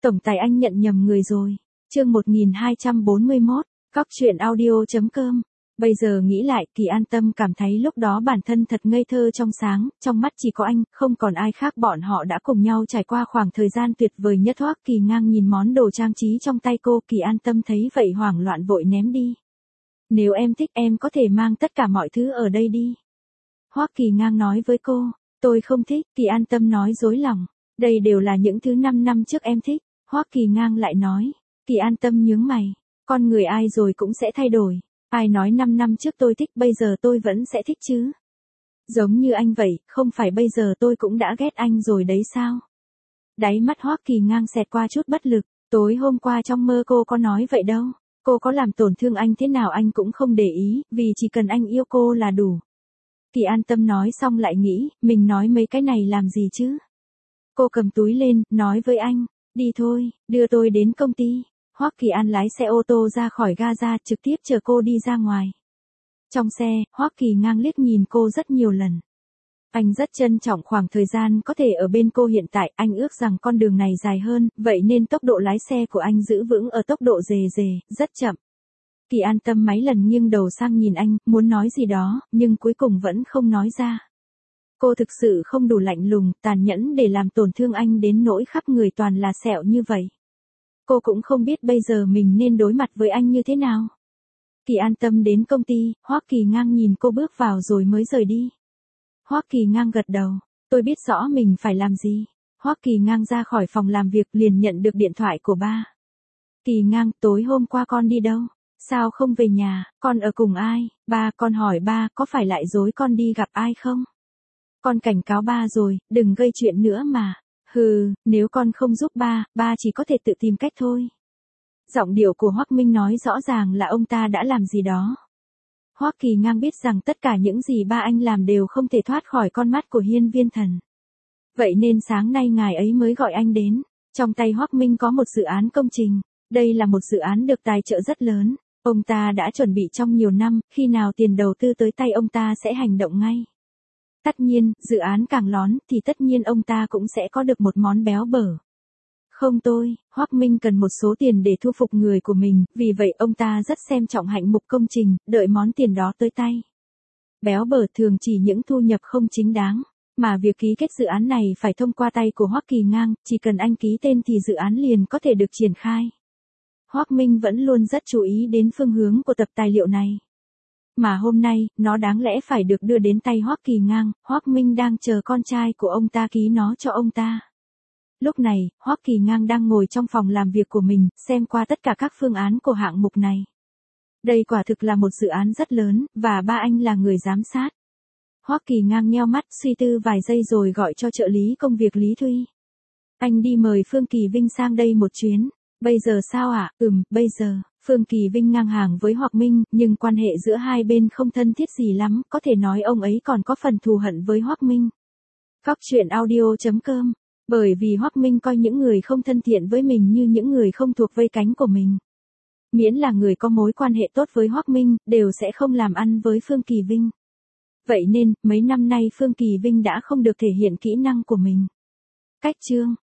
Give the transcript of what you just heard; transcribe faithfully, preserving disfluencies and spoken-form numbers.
Tổng tài anh nhận nhầm người rồi. Chương một nghìn hai trăm bốn mươi mốt, Cóc truyện audio chấm com. Bây giờ nghĩ lại, Kỳ An Tâm cảm thấy lúc đó bản thân thật ngây thơ trong sáng, trong mắt chỉ có anh, không còn ai khác. Bọn họ đã cùng nhau trải qua khoảng thời gian tuyệt vời nhất. Hoắc Kỳ Ngang nhìn món đồ trang trí trong tay cô, Kỳ An Tâm thấy vậy hoảng loạn vội ném đi. Nếu em thích em có thể mang tất cả mọi thứ ở đây đi. Hoắc Kỳ Ngang nói với cô. Tôi không thích, Kỳ An Tâm nói dối lòng. Đây đều là những thứ năm năm trước em thích. Hoắc Kỳ Ngang lại nói. Kỳ An Tâm nhướng mày. Con người ai rồi cũng sẽ thay đổi. Ai nói năm năm trước tôi thích bây giờ tôi vẫn sẽ thích chứ? Giống như anh vậy, không phải bây giờ tôi cũng đã ghét anh rồi đấy sao? Đáy mắt Hoắc Kỳ Ngang xẹt qua chút bất lực. Tối hôm qua trong mơ cô có nói vậy đâu. Cô có làm tổn thương anh thế nào anh cũng không để ý, vì chỉ cần anh yêu cô là đủ. Kỳ An Tâm nói xong lại nghĩ, mình nói mấy cái này làm gì chứ? Cô cầm túi lên, nói với anh, đi thôi, đưa tôi đến công ty. Hoắc Kỳ An lái xe ô tô ra khỏi ga-ra, trực tiếp chở cô đi ra ngoài. Trong xe, Hoắc Kỳ Ngang liếc nhìn cô rất nhiều lần. Anh rất trân trọng khoảng thời gian có thể ở bên cô hiện tại, anh ước rằng con đường này dài hơn, vậy nên tốc độ lái xe của anh giữ vững ở tốc độ rề rề, rất chậm. Kỳ An Tâm mấy lần nghiêng đầu sang nhìn anh, muốn nói gì đó, nhưng cuối cùng vẫn không nói ra. Cô thực sự không đủ lạnh lùng, tàn nhẫn để làm tổn thương anh đến nỗi khắp người toàn là sẹo như vậy. Cô cũng không biết bây giờ mình nên đối mặt với anh như thế nào. Kỳ An Tâm đến công ty, Hoắc Kỳ Ngang nhìn cô bước vào rồi mới rời đi. Hoắc Kỳ Ngang gật đầu, tôi biết rõ mình phải làm gì. Hoắc Kỳ Ngang ra khỏi phòng làm việc liền nhận được điện thoại của ba. Kỳ Ngang, tối hôm qua con đi đâu? Sao không về nhà, con ở cùng ai? Ba, con hỏi ba, có phải lại dối con đi gặp ai không? Con cảnh cáo ba rồi, đừng gây chuyện nữa mà. Hừ, nếu con không giúp ba, ba chỉ có thể tự tìm cách thôi. Giọng điệu của Hoắc Minh nói rõ ràng là ông ta đã làm gì đó. Hoắc Kỳ Ngang biết rằng tất cả những gì ba anh làm đều không thể thoát khỏi con mắt của Hiên Viên Thần. Vậy nên sáng nay ngài ấy mới gọi anh đến. Trong tay Hoắc Minh có một dự án công trình. Đây là một dự án được tài trợ rất lớn. Ông ta đã chuẩn bị trong nhiều năm, khi nào tiền đầu tư tới tay ông ta sẽ hành động ngay. Tất nhiên, dự án càng lón thì tất nhiên ông ta cũng sẽ có được một món béo bở. Không tôi, Hoắc Minh cần một số tiền để thu phục người của mình, vì vậy ông ta rất xem trọng hạng mục công trình, đợi món tiền đó tới tay. Béo bở thường chỉ những thu nhập không chính đáng, mà việc ký kết dự án này phải thông qua tay của Hoắc Kỳ Ngang, chỉ cần anh ký tên thì dự án liền có thể được triển khai. Hoắc Minh vẫn luôn rất chú ý đến phương hướng của tập tài liệu này. Mà hôm nay, nó đáng lẽ phải được đưa đến tay Hoắc Kỳ Ngang, Hoắc Minh đang chờ con trai của ông ta ký nó cho ông ta. Lúc này, Hoắc Kỳ Ngang đang ngồi trong phòng làm việc của mình, xem qua tất cả các phương án của hạng mục này. Đây quả thực là một dự án rất lớn, và ba anh là người giám sát. Hoắc Kỳ Ngang nheo mắt suy tư vài giây rồi gọi cho trợ lý công việc Lý Thuy. Anh đi mời Phương Kỳ Vinh sang đây một chuyến. Bây giờ sao ạ? À? Ừm, bây giờ. Phương Kỳ Vinh ngang hàng với Hoắc Minh, nhưng quan hệ giữa hai bên không thân thiết gì lắm, có thể nói ông ấy còn có phần thù hận với Hoắc Minh. Cóc truyện audio chấm com. Bởi vì Hoắc Minh coi những người không thân thiện với mình như những người không thuộc vây cánh của mình. Miễn là người có mối quan hệ tốt với Hoắc Minh, đều sẽ không làm ăn với Phương Kỳ Vinh. Vậy nên, mấy năm nay Phương Kỳ Vinh đã không được thể hiện kỹ năng của mình. Cách chương